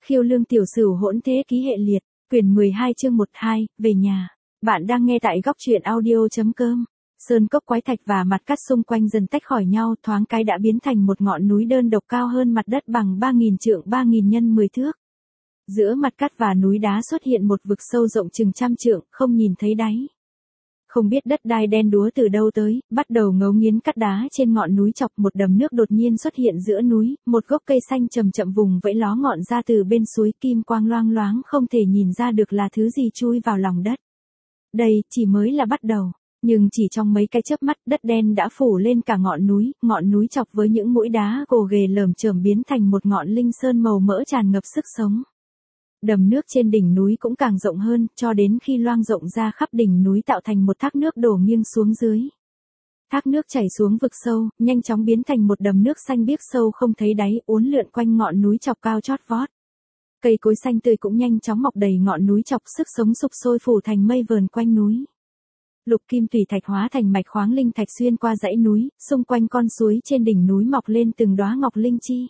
Khiêu Lương Tiểu Sửu hỗn thế ký hệ liệt, quyển 12 chương 12, về nhà. Bạn đang nghe tại góc truyện audio.com. Sơn cốc quái thạch và mặt cắt xung quanh dần tách khỏi nhau, thoáng cái đã biến thành một ngọn núi đơn độc cao hơn mặt đất bằng 3.000 trượng 3.000 nhân 10 thước. Giữa mặt cắt và núi đá xuất hiện một vực sâu rộng chừng trăm trượng, không nhìn thấy đáy. Không biết đất đai đen đúa từ đâu tới, bắt đầu ngấu nghiến cắt đá trên ngọn núi chọc, một đầm nước đột nhiên xuất hiện giữa núi, một gốc cây xanh chậm chậm vùng vẫy ló ngọn ra từ bên suối, kim quang loang loáng không thể nhìn ra được là thứ gì chui vào lòng đất. Đây chỉ mới là bắt đầu, nhưng chỉ trong mấy cái chớp mắt, đất đen đã phủ lên cả ngọn núi chọc với những mũi đá gồ ghề lởm chởm biến thành một ngọn linh sơn màu mỡ tràn ngập sức sống. Đầm nước trên đỉnh núi cũng càng rộng hơn, cho đến khi loang rộng ra khắp đỉnh núi tạo thành một thác nước đổ nghiêng xuống dưới. Thác nước chảy xuống vực sâu, nhanh chóng biến thành một đầm nước xanh biếc sâu không thấy đáy, uốn lượn quanh ngọn núi chọc cao chót vót. Cây cối xanh tươi cũng nhanh chóng mọc đầy ngọn núi chọc, sức sống sục sôi phủ thành mây vờn quanh núi. Lục kim thủy thạch hóa thành mạch khoáng linh thạch xuyên qua dãy núi, xung quanh con suối trên đỉnh núi mọc lên từng đóa ngọc linh chi.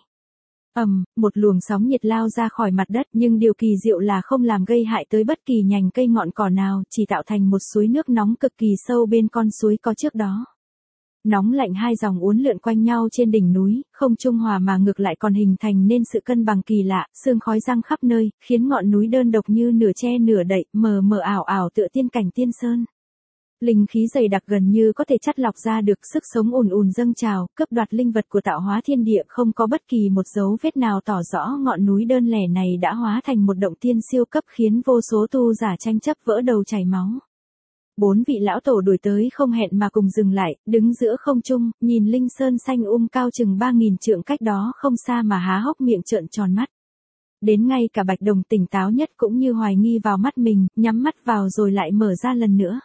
Một luồng sóng nhiệt lao ra khỏi mặt đất, nhưng điều kỳ diệu là không làm gây hại tới bất kỳ nhành cây ngọn cỏ nào, chỉ tạo thành một suối nước nóng cực kỳ sâu bên con suối có trước đó. Nóng lạnh hai dòng uốn lượn quanh nhau trên đỉnh núi, không trung hòa mà ngược lại còn hình thành nên sự cân bằng kỳ lạ, sương khói giăng khắp nơi, khiến ngọn núi đơn độc như nửa che nửa đậy, mờ mờ ảo ảo tựa tiên cảnh tiên sơn. Linh khí dày đặc gần như có thể chắt lọc ra được, sức sống ùn ùn dâng trào, cướp đoạt linh vật của tạo hóa thiên địa, không có bất kỳ một dấu vết nào tỏ rõ ngọn núi đơn lẻ này đã hóa thành một động tiên siêu cấp, khiến vô số tu giả tranh chấp vỡ đầu chảy máu. 4 vị lão tổ đuổi tới không hẹn mà cùng dừng lại, đứng giữa không trung, nhìn linh sơn xanh cao chừng 3.000 trượng cách đó không xa mà há hốc miệng trợn tròn mắt. Đến ngay cả Bạch Đồng tỉnh táo nhất cũng như hoài nghi vào mắt mình, nhắm mắt vào rồi lại mở ra lần nữa.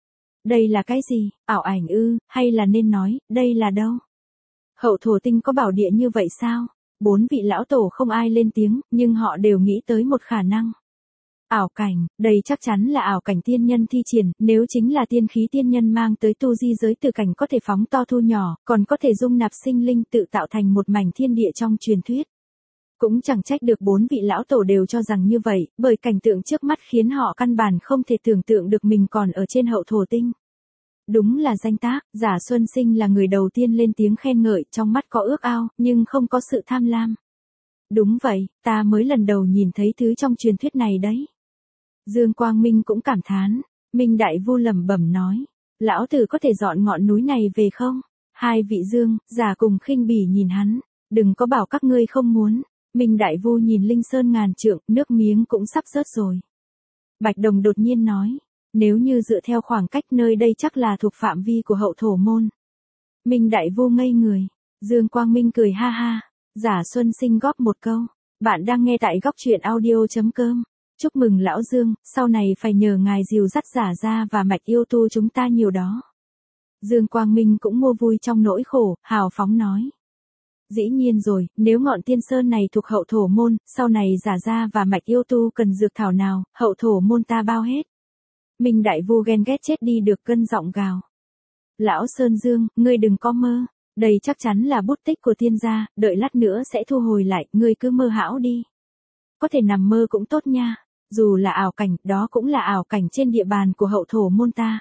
Đây là cái gì, ảo ảnh ư, hay là nên nói, đây là đâu? Hậu thổ tinh có bảo địa như vậy sao? 4 vị lão tổ không ai lên tiếng, nhưng họ đều nghĩ tới một khả năng. Ảo cảnh, đây chắc chắn là ảo cảnh tiên nhân thi triển, nếu chính là tiên khí tiên nhân mang tới tu di giới từ cảnh có thể phóng to thu nhỏ, còn có thể dung nạp sinh linh tự tạo thành một mảnh thiên địa trong truyền thuyết. Cũng chẳng trách được 4 vị lão tổ đều cho rằng như vậy, bởi cảnh tượng trước mắt khiến họ căn bản không thể tưởng tượng được mình còn ở trên hậu thổ tinh. Đúng là danh tác, Giả Xuân Sinh là người đầu tiên lên tiếng khen ngợi, trong mắt có ước ao, nhưng không có sự tham lam. Đúng vậy, ta mới lần đầu nhìn thấy thứ trong truyền thuyết này đấy. Dương Quang Minh cũng cảm thán, Minh Đại Vu lẩm bẩm nói, lão tử có thể dọn ngọn núi này về không? Hai vị Dương, Giả cùng khinh bỉ nhìn hắn, đừng có bảo các ngươi không muốn. Minh Đại Vu nhìn linh sơn ngàn trượng, nước miếng cũng sắp rớt rồi. Bạch Đồng đột nhiên nói, nếu như dựa theo khoảng cách nơi đây chắc là thuộc phạm vi của hậu thổ môn. Minh Đại Vu ngây người, Dương Quang Minh cười ha ha, Giả Xuân Sinh góp một câu, bạn đang nghe tại góc truyện audio.com. Chúc mừng lão Dương, sau này phải nhờ ngài dìu dắt Giả ra và Mạch Yêu Tu chúng ta nhiều đó. Dương Quang Minh cũng mua vui trong nỗi khổ, hào phóng nói. Dĩ nhiên rồi, nếu ngọn tiên sơn này thuộc hậu thổ môn, sau này Giả ra và Mạch Yêu Tu cần dược thảo nào, hậu thổ môn ta bao hết. Minh Đại Vu ghen ghét chết đi được cơn giọng gào. Lão Sơn Dương, ngươi đừng có mơ, đây chắc chắn là bút tích của tiên gia, đợi lát nữa sẽ thu hồi lại, ngươi cứ mơ hão đi. Có thể nằm mơ cũng tốt nha, dù là ảo cảnh, đó cũng là ảo cảnh trên địa bàn của hậu thổ môn ta.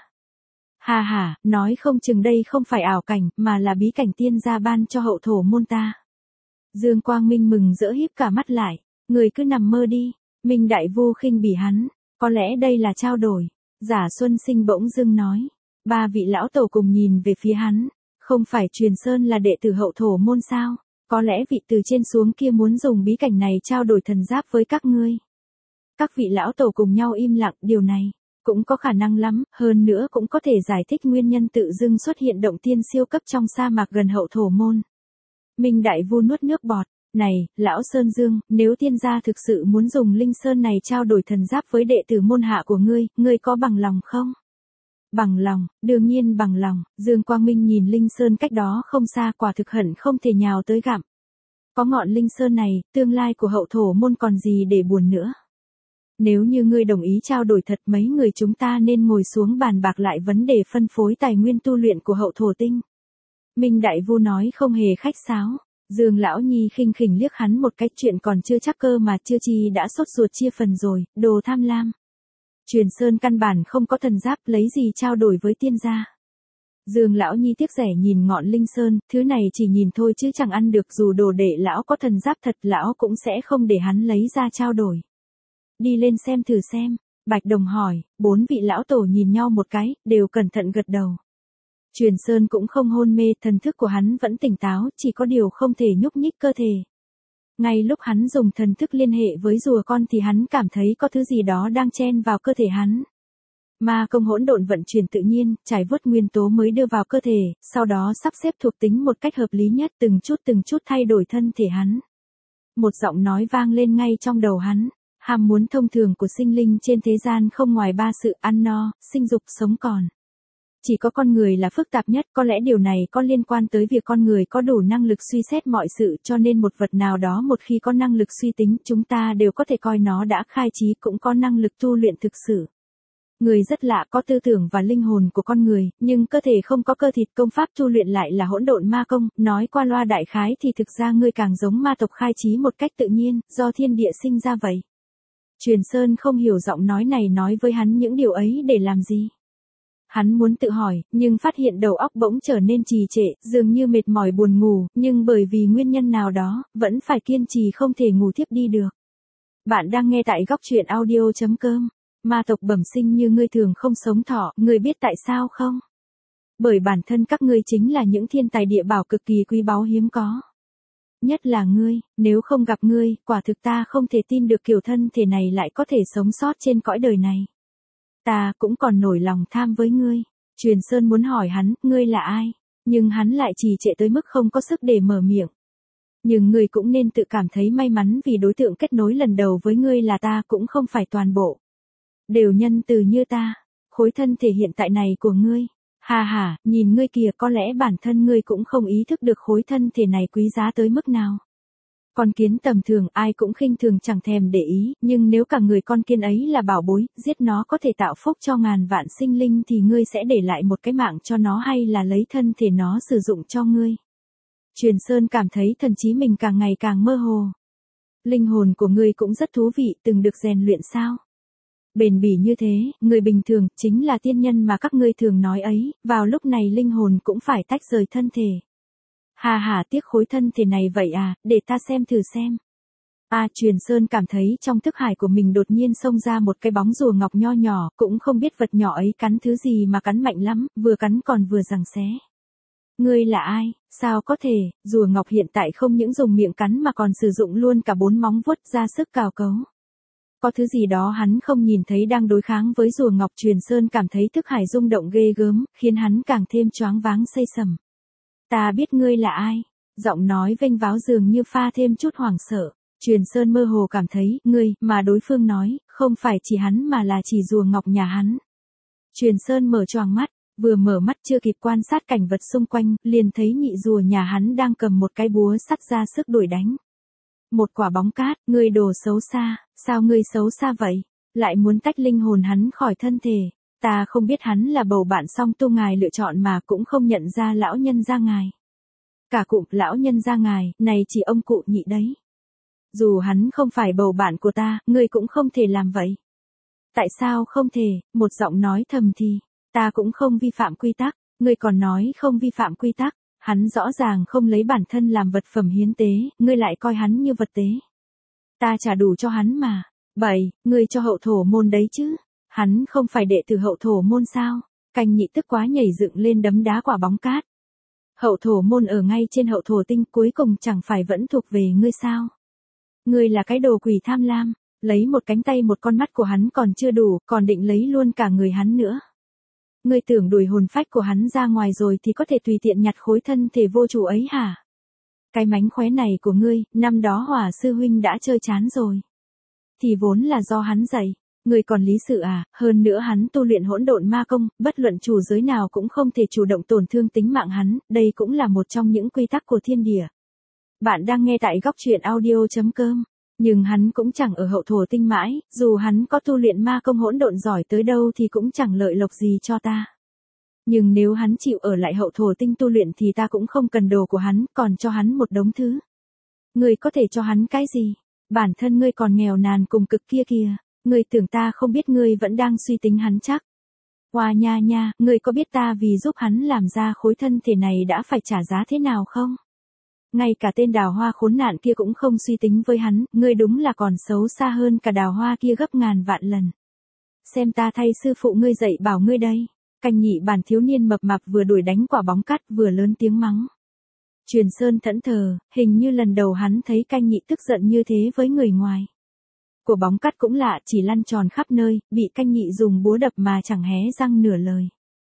Hà hà, nói không chừng đây không phải ảo cảnh, mà là bí cảnh tiên gia ban cho hậu thổ môn ta. Dương Quang Minh mừng rỡ híp cả mắt lại, người cứ nằm mơ đi. Minh Đại Vu khinh bỉ hắn, có lẽ đây là trao đổi. Giả Xuân Sinh bỗng dưng nói, 3 vị lão tổ cùng nhìn về phía hắn, không phải Truyền Sơn là đệ tử hậu thổ môn sao, có lẽ vị từ trên xuống kia muốn dùng bí cảnh này trao đổi thần giáp với các ngươi. Các vị lão tổ cùng nhau im lặng, điều này cũng có khả năng lắm, hơn nữa cũng có thể giải thích nguyên nhân tự dưng xuất hiện động tiên siêu cấp trong sa mạc gần hậu thổ môn. Minh Đại Vu nuốt nước bọt, này, lão Sơn Dương, nếu tiên gia thực sự muốn dùng linh sơn này trao đổi thần giáp với đệ tử môn hạ của ngươi có bằng lòng không? Bằng lòng, đương nhiên bằng lòng. Dương Quang Minh nhìn linh sơn cách đó không xa, quả thực hận không thể nhào tới gặm. Có ngọn linh sơn này, tương lai của hậu thổ môn còn gì để buồn nữa. Nếu như ngươi đồng ý trao đổi thật, mấy người chúng ta nên ngồi xuống bàn bạc lại vấn đề phân phối tài nguyên tu luyện của hậu thổ tinh. Minh Đại Vu nói không hề khách sáo. Dương Lão Nhi khinh khỉnh liếc hắn một cái, chuyện còn chưa chắc cơ mà chưa chi đã sốt ruột chia phần rồi, đồ tham lam. Truyền Sơn căn bản không có thần giáp, lấy gì trao đổi với tiên gia. Dương Lão Nhi tiếc rẻ nhìn ngọn linh sơn, thứ này chỉ nhìn thôi chứ chẳng ăn được, dù đồ đệ lão có thần giáp thật lão cũng sẽ không để hắn lấy ra trao đổi. Đi lên xem thử xem, Bạch Đồng hỏi, 4 vị lão tổ nhìn nhau một cái, đều cẩn thận gật đầu. Truyền Sơn cũng không hôn mê, thần thức của hắn vẫn tỉnh táo, chỉ có điều không thể nhúc nhích cơ thể. Ngay lúc hắn dùng thần thức liên hệ với rùa con thì hắn cảm thấy có thứ gì đó đang chen vào cơ thể hắn. Ma công hỗn độn vận chuyển tự nhiên, trải vớt nguyên tố mới đưa vào cơ thể, sau đó sắp xếp thuộc tính một cách hợp lý nhất, từng chút thay đổi thân thể hắn. Một giọng nói vang lên ngay trong đầu hắn, ham muốn thông thường của sinh linh trên thế gian không ngoài 3 sự: ăn no, sinh dục, sống còn. Chỉ có con người là phức tạp nhất, có lẽ điều này có liên quan tới việc con người có đủ năng lực suy xét mọi sự, cho nên một vật nào đó một khi có năng lực suy tính, chúng ta đều có thể coi nó đã khai trí, cũng có năng lực tu luyện thực sự. Người rất lạ, có tư tưởng và linh hồn của con người, nhưng cơ thể không có cơ thịt, công pháp tu luyện lại là hỗn độn ma công, nói qua loa đại khái thì thực ra ngươi càng giống ma tộc khai trí một cách tự nhiên, do thiên địa sinh ra vậy. Truyền Sơn không hiểu giọng nói này nói với hắn những điều ấy để làm gì. Hắn muốn tự hỏi, nhưng phát hiện đầu óc bỗng trở nên trì trệ, dường như mệt mỏi buồn ngủ, nhưng bởi vì nguyên nhân nào đó, vẫn phải kiên trì không thể ngủ thiếp đi được. Bạn đang nghe tại góc truyện audio.com. Ma tộc bẩm sinh như ngươi thường không sống thọ, ngươi biết tại sao không? Bởi bản thân các ngươi chính là những thiên tài địa bảo cực kỳ quý báu hiếm có. Nhất là ngươi, nếu không gặp ngươi, quả thực ta không thể tin được kiểu thân thể này lại có thể sống sót trên cõi đời này. Ta cũng còn nổi lòng tham với ngươi. Truyền Sơn muốn hỏi hắn, ngươi là ai? Nhưng hắn lại trì trệ tới mức không có sức để mở miệng. Nhưng ngươi cũng nên tự cảm thấy may mắn vì đối tượng kết nối lần đầu với ngươi là ta, cũng không phải toàn bộ đều nhân từ như ta. Khối thân thể hiện tại này của ngươi. Hà hà, nhìn ngươi kìa, có lẽ bản thân ngươi cũng không ý thức được khối thân thể này quý giá tới mức nào. Con kiến tầm thường ai cũng khinh thường chẳng thèm để ý, nhưng nếu cả người con kiến ấy là bảo bối, giết nó có thể tạo phúc cho ngàn vạn sinh linh thì ngươi sẽ để lại một cái mạng cho nó hay là lấy thân thể nó sử dụng cho ngươi? Truyền Sơn cảm thấy thần trí mình càng ngày càng mơ hồ. Linh hồn của ngươi cũng rất thú vị, từng được rèn luyện sao? Bền bỉ như thế, người bình thường, chính là tiên nhân mà các ngươi thường nói ấy, vào lúc này linh hồn cũng phải tách rời thân thể. Hà hà, tiếc khối thân thể này vậy à, để ta xem thử xem. Truyền Sơn cảm thấy trong thức hải của mình đột nhiên xông ra một cái bóng rùa ngọc nho nhỏ, cũng không biết vật nhỏ ấy cắn thứ gì mà cắn mạnh lắm, vừa cắn còn vừa giằng xé. Ngươi là ai, sao có thể, rùa ngọc hiện tại không những dùng miệng cắn mà còn sử dụng luôn cả 4 móng vuốt ra sức cào cấu. Có thứ gì đó hắn không nhìn thấy đang đối kháng với rùa ngọc. Truyền Sơn cảm thấy thức hải rung động ghê gớm, khiến hắn càng thêm choáng váng xây sầm. Ta biết ngươi là ai. Giọng nói vênh váo dường như pha thêm chút hoảng sợ. Truyền Sơn mơ hồ cảm thấy, ngươi, mà đối phương nói, không phải chỉ hắn mà là chỉ rùa ngọc nhà hắn. Truyền Sơn mở choàng mắt, vừa mở mắt chưa kịp quan sát cảnh vật xung quanh, liền thấy nhị rùa nhà hắn đang cầm một cái búa sắt ra sức đuổi đánh. Một quả bóng cát, ngươi đồ xấu xa, sao ngươi xấu xa vậy? Lại muốn tách linh hồn hắn khỏi thân thể. Ta không biết hắn là bầu bạn song tu ngài lựa chọn mà cũng không nhận ra lão nhân gia ngài. Cả cụm lão nhân gia ngài, này chỉ ông cụ nhị đấy. Dù hắn không phải bầu bạn của ta, ngươi cũng không thể làm vậy. Tại sao không thể? Một giọng nói thầm thì, ta cũng không vi phạm quy tắc, ngươi còn nói không vi phạm quy tắc. Hắn rõ ràng không lấy bản thân làm vật phẩm hiến tế, ngươi lại coi hắn như vật tế. Ta trả đủ cho hắn mà. Ngươi cho hậu thổ môn đấy chứ. Hắn không phải đệ tử hậu thổ môn sao? Canh nhị tức quá nhảy dựng lên đấm đá quả bóng cát. Hậu thổ môn ở ngay trên hậu thổ tinh, cuối cùng chẳng phải vẫn thuộc về ngươi sao? Ngươi là cái đồ quỷ tham lam, lấy một cánh tay một con mắt của hắn còn chưa đủ, còn định lấy luôn cả người hắn nữa. Ngươi tưởng đuổi hồn phách của hắn ra ngoài rồi thì có thể tùy tiện nhặt khối thân thể vô chủ ấy hả? Cái mánh khóe này của ngươi, năm đó Hỏa sư huynh đã chơi chán rồi. Thì vốn là do hắn dạy, ngươi còn lý sự à? Hơn nữa hắn tu luyện hỗn độn ma công, bất luận chủ giới nào cũng không thể chủ động tổn thương tính mạng hắn, đây cũng là một trong những quy tắc của thiên địa. Bạn đang nghe tại góc truyện audio.com. Nhưng hắn cũng chẳng ở hậu thổ tinh mãi, dù hắn có tu luyện ma công hỗn độn giỏi tới đâu thì cũng chẳng lợi lộc gì cho ta. Nhưng nếu hắn chịu ở lại hậu thổ tinh tu luyện thì ta cũng không cần đồ của hắn, còn cho hắn một đống thứ. Ngươi có thể cho hắn cái gì? Bản thân ngươi còn nghèo nàn cùng cực kia kìa, ngươi tưởng ta không biết ngươi vẫn đang suy tính hắn chắc. Hoa nha nha, ngươi có biết ta vì giúp hắn làm ra khối thân thể này đã phải trả giá thế nào không? Ngay cả tên Đào Hoa khốn nạn kia cũng không suy tính với hắn, ngươi đúng là còn xấu xa hơn cả Đào Hoa kia gấp ngàn vạn lần. Xem ta thay sư phụ ngươi dạy bảo ngươi đây. Canh nhị bản thiếu niên mập mạp vừa đuổi đánh quả bóng cát vừa lớn tiếng mắng. Truyền Sơn thẫn thờ, hình như lần đầu hắn thấy canh nhị tức giận như thế với người ngoài. Của bóng cát cũng lạ, chỉ lăn tròn khắp nơi, bị canh nhị dùng búa đập mà chẳng hé răng nửa lời.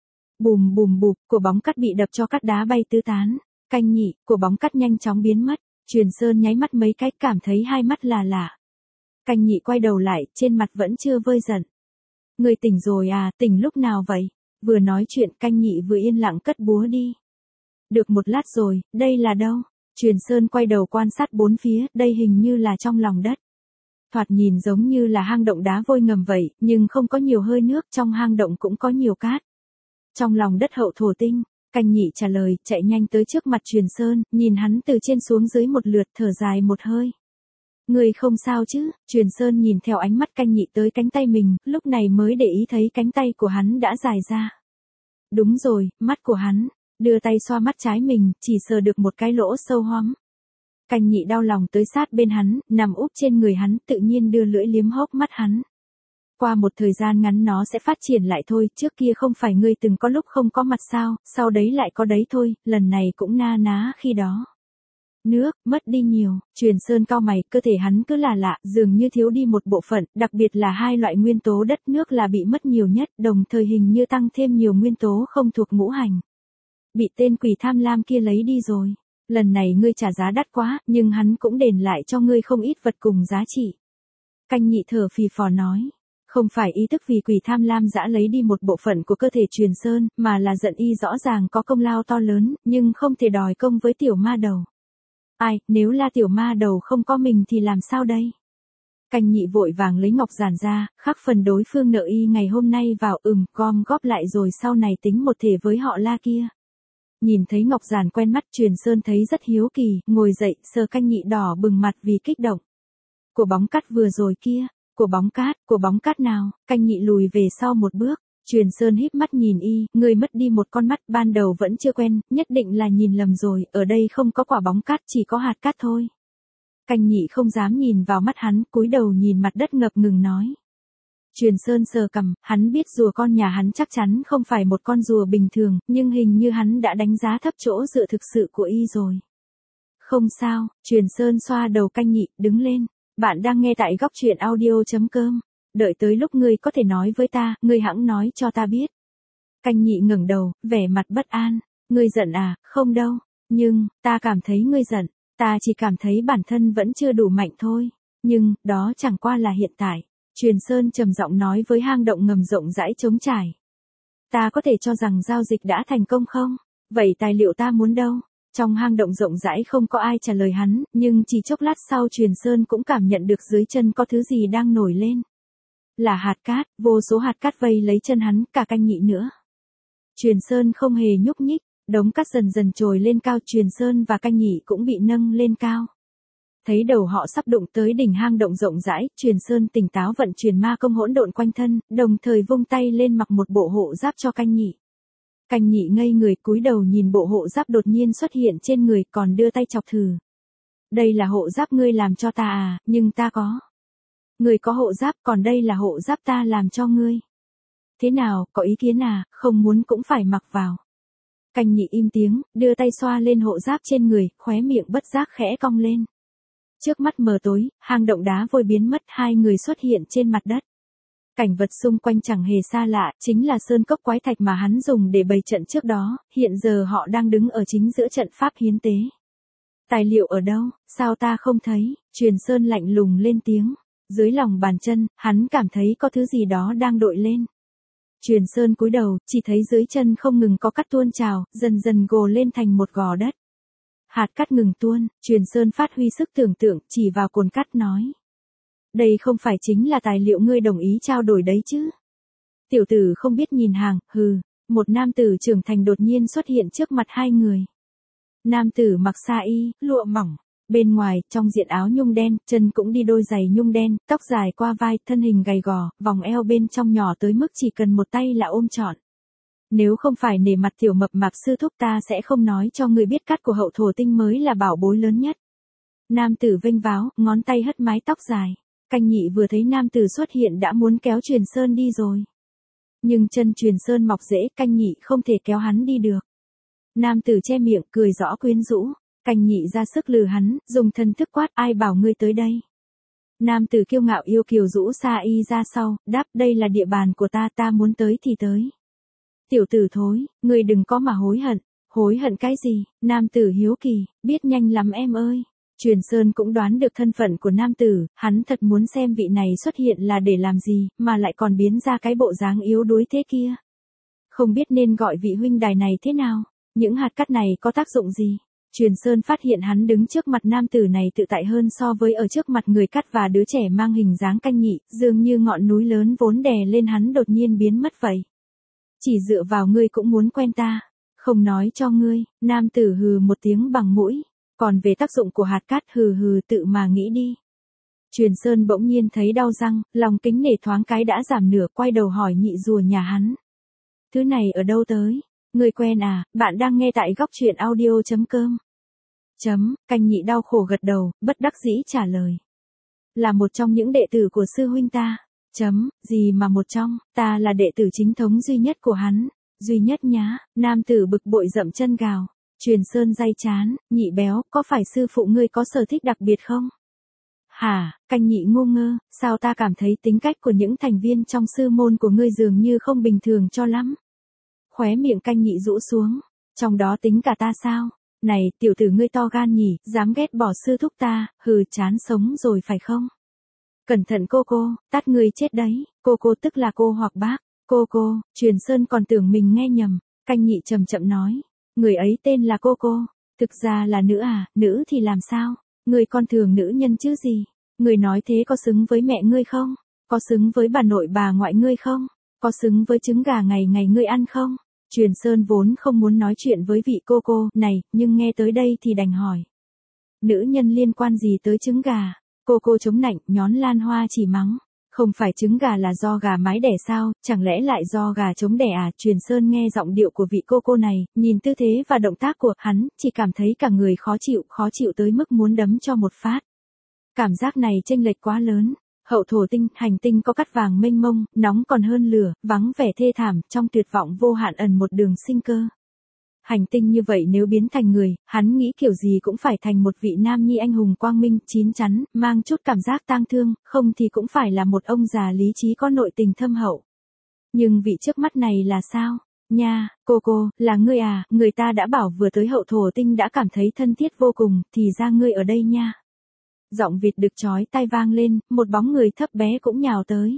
Bùm bùm bụp, của bóng cát bị đập cho cát đá bay tứ tán. Canh nhị, của bóng cát nhanh chóng biến mất. Truyền Sơn nháy mắt mấy cái cảm thấy hai mắt là lạ. Canh nhị quay đầu lại, trên mặt vẫn chưa vơi giận. Người tỉnh rồi à, tỉnh lúc nào vậy? Vừa nói chuyện canh nhị vừa yên lặng cất búa đi. Được một lát rồi, đây là đâu? Truyền Sơn quay đầu quan sát bốn phía, đây hình như là trong lòng đất. Thoạt nhìn giống như là hang động đá vôi ngầm vậy, nhưng không có nhiều hơi nước, trong hang động cũng có nhiều cát. Trong lòng đất hậu thổ tinh, canh nhị trả lời, chạy nhanh tới trước mặt Truyền Sơn, nhìn hắn từ trên xuống dưới một lượt, thở dài một hơi. Người không sao chứ? Truyền Sơn nhìn theo ánh mắt canh nhị tới cánh tay mình, lúc này mới để ý thấy cánh tay của hắn đã dài ra. Đúng rồi, mắt của hắn. Đưa tay xoa mắt trái mình, chỉ sờ được một cái lỗ sâu hoắm. Canh nhị đau lòng tới sát bên hắn, nằm úp trên người hắn, tự nhiên đưa lưỡi liếm hốc mắt hắn. Qua một thời gian ngắn nó sẽ phát triển lại thôi, trước kia không phải ngươi từng có lúc không có mặt sao, sau đấy lại có đấy thôi, lần này cũng na ná khi đó. Nước, mất đi nhiều, Truyền Sơn cau mày, cơ thể hắn cứ là lạ, dường như thiếu đi một bộ phận, đặc biệt là hai loại nguyên tố đất nước là bị mất nhiều nhất, đồng thời hình như tăng thêm nhiều nguyên tố không thuộc ngũ hành. Bị tên quỷ tham lam kia lấy đi rồi. Lần này ngươi trả giá đắt quá, nhưng hắn cũng đền lại cho ngươi không ít vật cùng giá trị. Canh nhị thở phì phò nói. Không phải ý thức vì quỷ tham lam dã lấy đi một bộ phận của cơ thể Truyền Sơn, mà là giận y rõ ràng có công lao to lớn, nhưng không thể đòi công với tiểu ma đầu. Ai, nếu là tiểu ma đầu không có mình thì làm sao đây? Canh nhị vội vàng lấy ngọc giản ra, khắc phần đối phương nợ y ngày hôm nay vào gom góp lại rồi sau này tính một thể với họ La kia. Nhìn thấy ngọc giản quen mắt Truyền Sơn thấy rất hiếu kỳ, ngồi dậy, sờ canh nhị đỏ bừng mặt vì kích động. Của bóng cát vừa rồi kia, của bóng cát nào? Canh nhị lùi về sau một bước, Truyền Sơn híp mắt nhìn y, người mất đi một con mắt, ban đầu vẫn chưa quen, nhất định là nhìn lầm rồi, ở đây không có quả bóng cát, chỉ có hạt cát thôi. Canh nhị không dám nhìn vào mắt hắn, cúi đầu nhìn mặt đất ngập ngừng nói. Truyền Sơn sờ cằm, hắn biết rùa con nhà hắn chắc chắn không phải một con rùa bình thường, nhưng hình như hắn đã đánh giá thấp chỗ dựa thực sự của y rồi. Không sao, Truyền Sơn xoa đầu canh nhị, đứng lên. Bạn đang nghe tại góc truyện audio.com. Đợi tới lúc ngươi có thể nói với ta, ngươi hẵng nói cho ta biết. Canh nhị ngẩng đầu, vẻ mặt bất an. Ngươi giận à? Không đâu. Nhưng, ta cảm thấy ngươi giận. Ta chỉ cảm thấy bản thân vẫn chưa đủ mạnh thôi. Nhưng, đó chẳng qua là hiện tại. Truyền Sơn trầm giọng nói với hang động ngầm rộng rãi trống trải. Ta có thể cho rằng giao dịch đã thành công không? Vậy tài liệu ta muốn đâu? Trong hang động rộng rãi không có ai trả lời hắn, nhưng chỉ chốc lát sau Truyền Sơn cũng cảm nhận được dưới chân có thứ gì đang nổi lên. Là hạt cát, vô số hạt cát vây lấy chân hắn, cả canh nhị nữa. Truyền Sơn không hề nhúc nhích, đống cát dần dần trồi lên cao, Truyền Sơn và canh nhị cũng bị nâng lên cao. Thấy đầu họ sắp đụng tới đỉnh hang động rộng rãi, Truyền Sơn tỉnh táo vận chuyển ma công hỗn độn quanh thân, đồng thời vung tay lên mặc một bộ hộ giáp cho canh nhị. Canh nhị ngây người cúi đầu nhìn bộ hộ giáp đột nhiên xuất hiện trên người, còn đưa tay chọc thử. Đây là hộ giáp ngươi làm cho ta à, nhưng ta có. Ngươi có hộ giáp, còn đây là hộ giáp ta làm cho ngươi. Thế nào, có ý kiến à, không muốn cũng phải mặc vào. Canh nhị im tiếng, đưa tay xoa lên hộ giáp trên người, khóe miệng bất giác khẽ cong lên. Trước mắt mờ tối, hang động đá vôi biến mất, hai người xuất hiện trên mặt đất. Cảnh vật xung quanh chẳng hề xa lạ, chính là sơn cốc quái thạch mà hắn dùng để bày trận trước đó, hiện giờ họ đang đứng ở chính giữa trận pháp hiến tế. Tài liệu ở đâu, sao ta không thấy? Truyền Sơn lạnh lùng lên tiếng. Dưới lòng bàn chân, hắn cảm thấy có thứ gì đó đang đội lên. Truyền Sơn cúi đầu, chỉ thấy dưới chân không ngừng có cát tuôn trào, dần dần gồ lên thành một gò đất. Hạt cát ngừng tuôn, Truyền Sơn phát huy sức tưởng tượng, chỉ vào cồn cát nói. Đây không phải chính là tài liệu ngươi đồng ý trao đổi đấy chứ? Tiểu tử không biết nhìn hàng, hừ, một nam tử trưởng thành đột nhiên xuất hiện trước mặt hai người. Nam tử mặc sa y, lụa mỏng, Bên ngoài, trong diện áo nhung đen, chân cũng đi đôi giày nhung đen, tóc dài qua vai, thân hình gầy gò, vòng eo bên trong nhỏ tới mức chỉ cần một tay là ôm trọn. Nếu không phải nể mặt tiểu mập mạp sư thúc ta sẽ không nói cho người biết cắt của Hậu Thổ Tinh mới là bảo bối lớn nhất. Nam tử vênh váo, ngón tay hất mái tóc dài. Canh Nhị vừa thấy nam tử xuất hiện đã muốn kéo Truyền Sơn đi rồi. Nhưng chân Truyền Sơn mọc dễ, Canh Nhị không thể kéo hắn đi được. Nam tử che miệng, cười rõ quyến rũ. Canh Nhị ra sức lừa hắn, dùng thân thức quát, ai bảo ngươi tới đây. Nam tử kiêu ngạo yêu kiều rũ xa y ra sau, đáp, đây là địa bàn của ta muốn tới thì tới. Tiểu tử thối, ngươi đừng có mà hối hận cái gì, nam tử hiếu kỳ, biết nhanh lắm em ơi. Truyền Sơn cũng đoán được thân phận của nam tử, hắn thật muốn xem vị này xuất hiện là để làm gì, mà lại còn biến ra cái bộ dáng yếu đuối thế kia. Không biết nên gọi vị huynh đài này thế nào, những hạt cát này có tác dụng gì. Truyền Sơn phát hiện hắn đứng trước mặt nam tử này tự tại hơn so với ở trước mặt người cắt và đứa trẻ mang hình dáng Canh Nhị, dường như ngọn núi lớn vốn đè lên hắn đột nhiên biến mất vậy. Chỉ dựa vào ngươi cũng muốn quen ta, không nói cho ngươi, nam tử hừ một tiếng bằng mũi, còn về tác dụng của hạt cát hừ tự mà nghĩ đi. Truyền Sơn bỗng nhiên thấy đau răng, lòng kính nể thoáng cái đã giảm nửa, quay đầu hỏi nhị rùa nhà hắn. Thứ này ở đâu tới? Người quen à, bạn đang nghe tại góc truyện audio.com. Canh Nhị đau khổ gật đầu, bất đắc dĩ trả lời. Là một trong những đệ tử của sư huynh ta. Gì mà một trong, ta là đệ tử chính thống duy nhất của hắn. Duy nhất nhá, nam tử bực bội dậm chân gào. Truyền Sơn day chán, Nhị béo, có phải sư phụ ngươi có sở thích đặc biệt không? Hả, Canh Nhị ngu ngơ, sao ta cảm thấy tính cách của những thành viên trong sư môn của ngươi dường như không bình thường cho lắm. Khóe miệng Canh Nhị rũ xuống, trong đó tính cả ta sao? Này, tiểu tử ngươi to gan nhỉ, dám ghét bỏ sư thúc ta, chán sống rồi phải không? Cẩn thận cô, tát ngươi chết đấy, cô tức là cô hoặc bác, cô, Truyền Sơn còn tưởng mình nghe nhầm, Canh Nhị chậm chậm nói, người ấy tên là cô, thực ra là nữ à, nữ thì làm sao, người con thường nữ nhân chứ gì, người nói thế có xứng với mẹ ngươi không, có xứng với bà nội bà ngoại ngươi không, có xứng với trứng gà ngày ngày ngươi ăn không? Truyền Sơn vốn không muốn nói chuyện với vị cô này, nhưng nghe tới đây thì đành hỏi. Nữ nhân liên quan gì tới trứng gà? Cô chống nạnh, nhón lan hoa chỉ mắng. Không phải trứng gà là do gà mái đẻ sao, chẳng lẽ lại do gà trống đẻ à? Truyền Sơn nghe giọng điệu của vị cô này, nhìn tư thế và động tác của hắn, chỉ cảm thấy cả người khó chịu tới mức muốn đấm cho một phát. Cảm giác này chênh lệch quá lớn. Hậu Thổ Tinh, hành tinh có cát vàng mênh mông, nóng còn hơn lửa, vắng vẻ thê thảm, trong tuyệt vọng vô hạn ẩn một đường sinh cơ. Hành tinh như vậy nếu biến thành người, hắn nghĩ kiểu gì cũng phải thành một vị nam nhi anh hùng quang minh, chín chắn, mang chút cảm giác tang thương, không thì cũng phải là một ông già lý trí có nội tình thâm hậu. Nhưng vị trước mắt này là sao? Nha, cô, là ngươi à, người ta đã bảo vừa tới Hậu Thổ Tinh đã cảm thấy thân thiết vô cùng, thì ra ngươi ở đây nha. Giọng vịt đực chói tai vang lên, một bóng người thấp bé cũng nhào tới.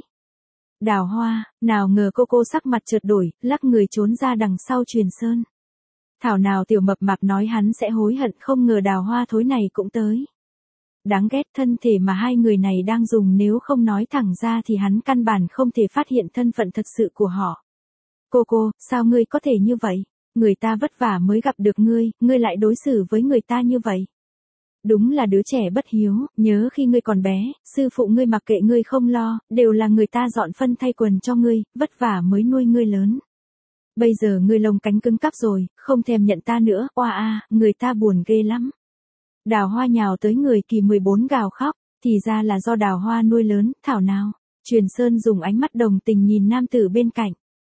Đào Hoa, nào ngờ cô sắc mặt chợt đổi, lắc người trốn ra đằng sau Truyền Sơn. Thảo nào tiểu mập mạp nói hắn sẽ hối hận, không ngờ Đào Hoa thối này cũng tới. Đáng ghét, thân thể mà hai người này đang dùng nếu không nói thẳng ra thì hắn căn bản không thể phát hiện thân phận thật sự của họ. Cô, sao ngươi có thể như vậy? Người ta vất vả mới gặp được ngươi lại đối xử với người ta như vậy. Đúng là đứa trẻ bất hiếu, nhớ khi ngươi còn bé, sư phụ ngươi mặc kệ ngươi không lo, đều là người ta dọn phân thay quần cho ngươi, vất vả mới nuôi ngươi lớn. Bây giờ ngươi lông cánh cứng cáp rồi, không thèm nhận ta nữa, người ta buồn ghê lắm. Đào Hoa nhào tới người Kỳ 14 gào khóc, thì ra là do Đào Hoa nuôi lớn, thảo nào. Truyền Sơn dùng ánh mắt đồng tình nhìn nam tử bên cạnh.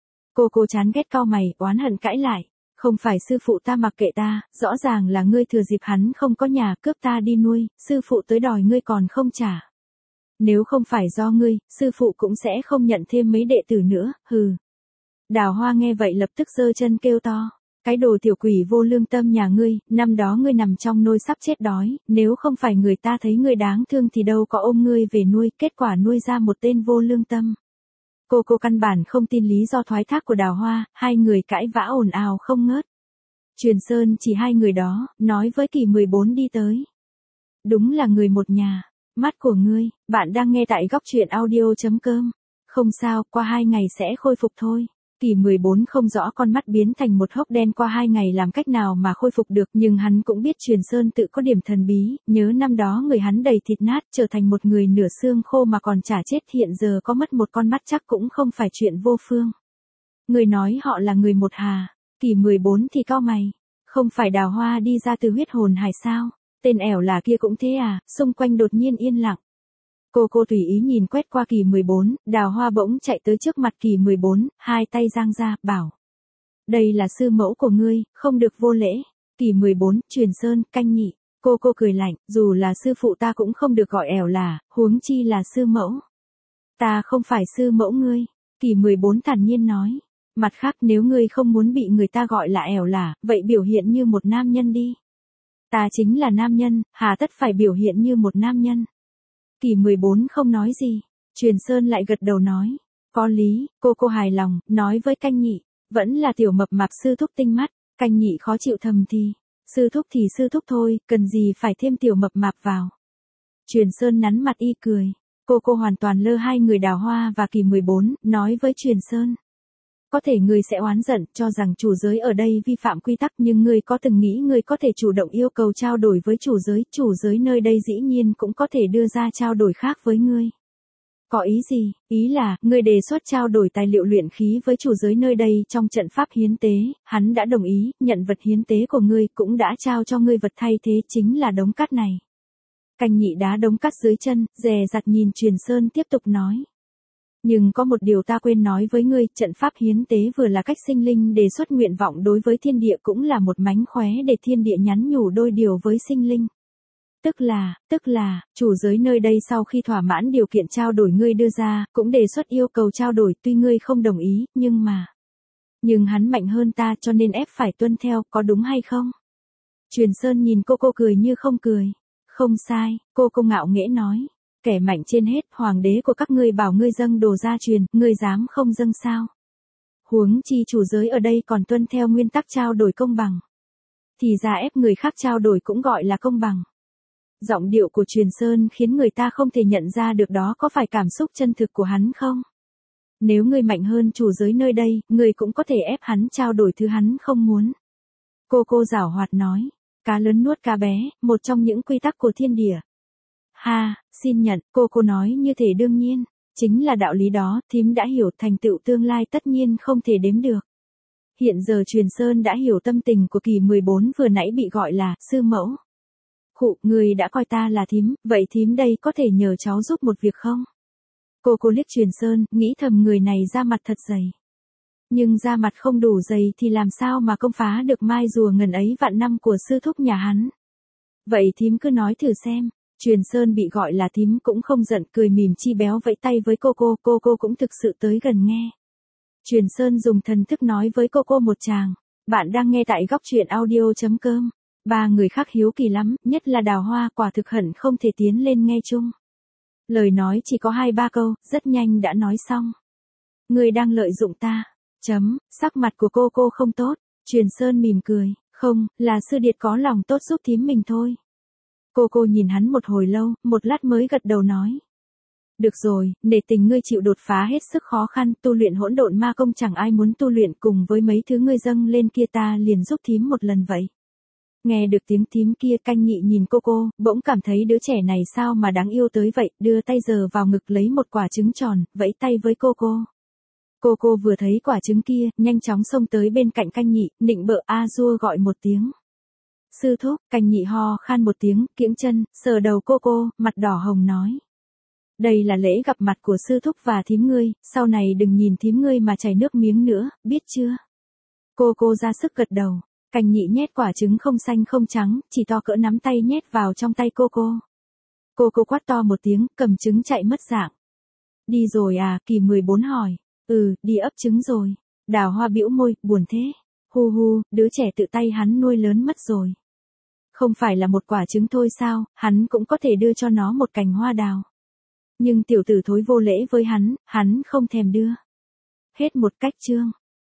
Cô chán ghét cau mày, oán hận cãi lại. Không phải sư phụ ta mặc kệ ta, rõ ràng là ngươi thừa dịp hắn không có nhà cướp ta đi nuôi, sư phụ tới đòi ngươi còn không trả. Nếu không phải do ngươi, sư phụ cũng sẽ không nhận thêm mấy đệ tử nữa, Đào Hoa nghe vậy lập tức giơ chân kêu to. Cái đồ tiểu quỷ vô lương tâm nhà ngươi, năm đó ngươi nằm trong nôi sắp chết đói, nếu không phải người ta thấy ngươi đáng thương thì đâu có ôm ngươi về nuôi, kết quả nuôi ra một tên vô lương tâm. Cô căn bản không tin lý do thoái thác của Đào Hoa, hai người cãi vã ồn ào không ngớt. Truyền Sơn chỉ hai người đó, nói với Kỳ 14 đi tới. Đúng là người một nhà. Mắt của ngươi, bạn đang nghe tại góc truyện audio.com. Không sao, qua 2 ngày sẽ khôi phục thôi. Kỳ 14 không rõ con mắt biến thành một hốc đen qua 2 ngày làm cách nào mà khôi phục được, nhưng hắn cũng biết Truyền Sơn tự có điểm thần bí, nhớ năm đó người hắn đầy thịt nát trở thành một người nửa xương khô mà còn chả chết, hiện giờ có mất một con mắt chắc cũng không phải chuyện vô phương. Người nói họ là người một hà. Kỳ 14 thì cau mày. Không phải Đào Hoa đi ra từ huyết hồn hải sao? Tên ẻo là kia cũng thế à? Xung quanh đột nhiên yên lặng. Cô tùy ý nhìn quét qua Kỳ 14, Đào Hoa bỗng chạy tới trước mặt Kỳ 14, hai tay giang ra, bảo. Đây là sư mẫu của ngươi, không được vô lễ. Kỳ 14, Truyền Sơn, canh nhị. Cô cười lạnh, dù là sư phụ ta cũng không được gọi ẻo là, huống chi là sư mẫu. Ta không phải sư mẫu ngươi. Kỳ 14 thản nhiên nói. Mặt khác nếu ngươi không muốn bị người ta gọi là ẻo là, vậy biểu hiện như một nam nhân đi. Ta chính là nam nhân, hà tất phải biểu hiện như một nam nhân. Kỳ 14 không nói gì. Truyền Sơn lại gật đầu nói. Có lý, cô hài lòng, nói với canh nhị. Vẫn là tiểu mập mạp sư thúc tinh mắt. Canh nhị khó chịu thầm thì. Sư thúc thì sư thúc thôi, cần gì phải thêm tiểu mập mạp vào. Truyền Sơn nắn mặt y cười. Cô hoàn toàn lơ hai người Đào Hoa và Kỳ 14, nói với Truyền Sơn. Có thể ngươi sẽ oán giận, cho rằng chủ giới ở đây vi phạm quy tắc, nhưng ngươi có từng nghĩ ngươi có thể chủ động yêu cầu trao đổi với chủ giới nơi đây dĩ nhiên cũng có thể đưa ra trao đổi khác với ngươi. Có ý gì? Ý là, ngươi đề xuất trao đổi tài liệu luyện khí với chủ giới nơi đây trong trận pháp hiến tế, hắn đã đồng ý, nhận vật hiến tế của ngươi, cũng đã trao cho ngươi vật thay thế, chính là đống cát này. Canh nhị đá đống cát dưới chân, dè dặt nhìn Truyền Sơn tiếp tục nói. Nhưng có một điều ta quên nói với ngươi, trận pháp hiến tế vừa là cách sinh linh đề xuất nguyện vọng đối với thiên địa, cũng là một mánh khóe để thiên địa nhắn nhủ đôi điều với sinh linh. Tức là, chủ giới nơi đây sau khi thỏa mãn điều kiện trao đổi ngươi đưa ra, cũng đề xuất yêu cầu trao đổi, tuy ngươi không đồng ý, nhưng hắn mạnh hơn ta cho nên ép phải tuân theo, có đúng hay không? Truyền Sơn nhìn cô cười như không cười. Không sai, cô ngạo nghễ nói. Kẻ mạnh trên hết, hoàng đế của các ngươi bảo ngươi dâng đồ gia truyền, ngươi dám không dâng sao? Huống chi chủ giới ở đây còn tuân theo nguyên tắc trao đổi công bằng. Thì ra ép người khác trao đổi cũng gọi là công bằng. Giọng điệu của Truyền Sơn khiến người ta không thể nhận ra được đó có phải cảm xúc chân thực của hắn không? Nếu ngươi mạnh hơn chủ giới nơi đây, ngươi cũng có thể ép hắn trao đổi thứ hắn không muốn. Cô giảo hoạt nói. Cá lớn nuốt cá bé, một trong những quy tắc của thiên địa. Ha, xin nhận, cô nói như thể đương nhiên. Chính là đạo lý đó, thím đã hiểu, thành tựu tương lai tất nhiên không thể đếm được. Hiện giờ Truyền Sơn đã hiểu tâm tình của Kỳ 14 vừa nãy bị gọi là sư mẫu. Khụ, người đã coi ta là thím, vậy thím đây có thể nhờ cháu giúp một việc không? Cô liếc Truyền Sơn, nghĩ thầm người này da mặt thật dày. Nhưng da mặt không đủ dày thì làm sao mà công phá được mai rùa ngần ấy vạn năm của sư thúc nhà hắn. Vậy thím cứ nói thử xem. Truyền Sơn bị gọi là thím cũng không giận, cười mỉm chi béo vẫy tay với cô cũng thực sự tới gần nghe. Truyền Sơn dùng thần thức nói với cô một tràng. Bạn đang nghe tại góc truyện audio.com. Ba người khác hiếu kỳ lắm, nhất là Đào Hoa, quả thực hận không thể tiến lên nghe chung. Lời nói chỉ có 2-3 câu, rất nhanh đã nói xong. Người đang lợi dụng ta. Sắc mặt của cô không tốt. Truyền Sơn mỉm cười. Không, là sư điệt có lòng tốt giúp thím mình thôi. Cô nhìn hắn một hồi lâu, một lát mới gật đầu nói. Được rồi, nể tình ngươi chịu đột phá hết sức khó khăn, tu luyện hỗn độn ma công chẳng ai muốn tu luyện, cùng với mấy thứ ngươi dâng lên kia ta liền giúp thím một lần vậy. Nghe được tiếng thím kia, canh nhị nhìn cô, bỗng cảm thấy đứa trẻ này sao mà đáng yêu tới vậy, đưa tay giơ vào ngực lấy một quả trứng tròn, vẫy tay với cô. Cô vừa thấy quả trứng kia, nhanh chóng xông tới bên cạnh canh nhị, nịnh bợ a dua gọi một tiếng. Sư thúc, canh nhị ho khan một tiếng, kiễng chân, sờ đầu cô, mặt đỏ hồng nói. Đây là lễ gặp mặt của sư thúc và thím ngươi, sau này đừng nhìn thím ngươi mà chảy nước miếng nữa, biết chưa? Cô ra sức gật đầu, canh nhị nhét quả trứng không xanh không trắng, chỉ to cỡ nắm tay nhét vào trong tay cô. Cô quát to một tiếng, cầm trứng chạy mất dạng. Đi rồi à, Kỳ 14 hỏi. Đi ấp trứng rồi. Đào Hoa bĩu môi, buồn thế. Hu, đứa trẻ tự tay hắn nuôi lớn mất rồi. Không phải là một quả trứng thôi sao, hắn cũng có thể đưa cho nó một cành hoa đào. Nhưng tiểu tử thối vô lễ với hắn không thèm đưa. Hết một cách chương.